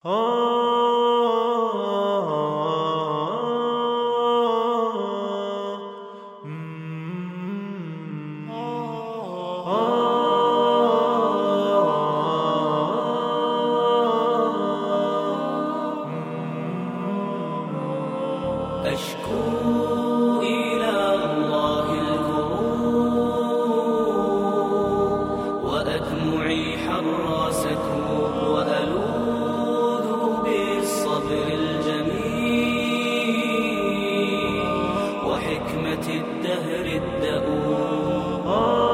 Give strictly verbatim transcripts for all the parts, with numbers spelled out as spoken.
أشكو إلى الله الكروب وأدمعي حراست وألوذ بالصبر الجميل وحكمة الدهر الدؤوب.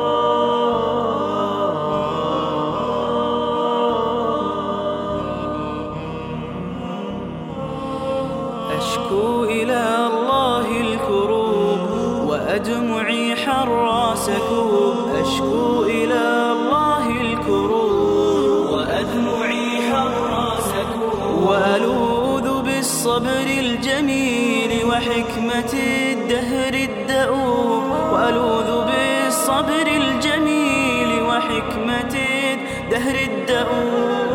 أشكو إلى الله الكروب وأدمعي حر سكوب. أشكو إلى الله الكروب وأدمعي حر سكوب وألوذ بالصبر الجميل وحكمة الدهر الدؤوب. وألوذ بالصبر الجميل وحكمة الدهر الدؤوب.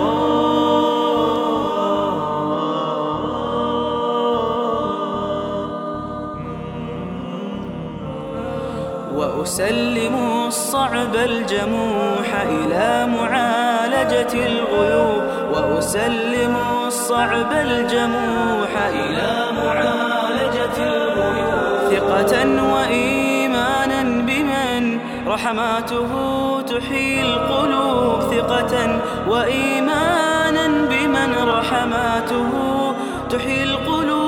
وأسلم الصعب الجموح إلى معالجة الغيوب. وأسلم الصعب الجموح إلى معالجة الغيوب ثقة وإيمانا بمن رحماته تحيي القلوب. ثقة وإيمانا بمن رحماته تحيي القلوب.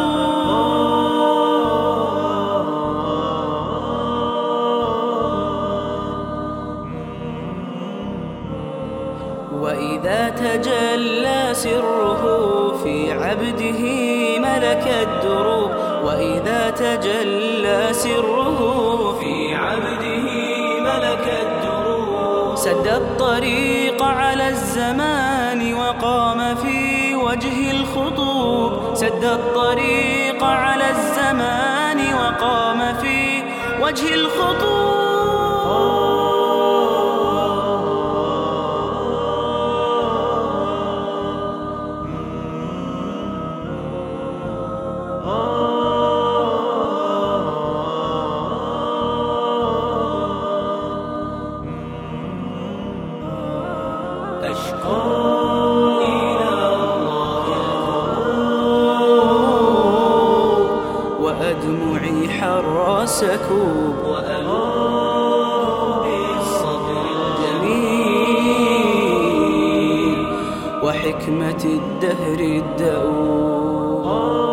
وإذا تجلى سره في عبده ملك الدروب. وإذا تجلى سره في عبده ملك الدروب سد الطريق على الزمان وقام في وجه الخطوب. سد الطريق على الزمان وقام في وجه الخطوب. أشكو إلى الله الكروب وأدمعي حر سكوب. وألوذ بالصبر الجميل وحكمة الدهر الدؤوب.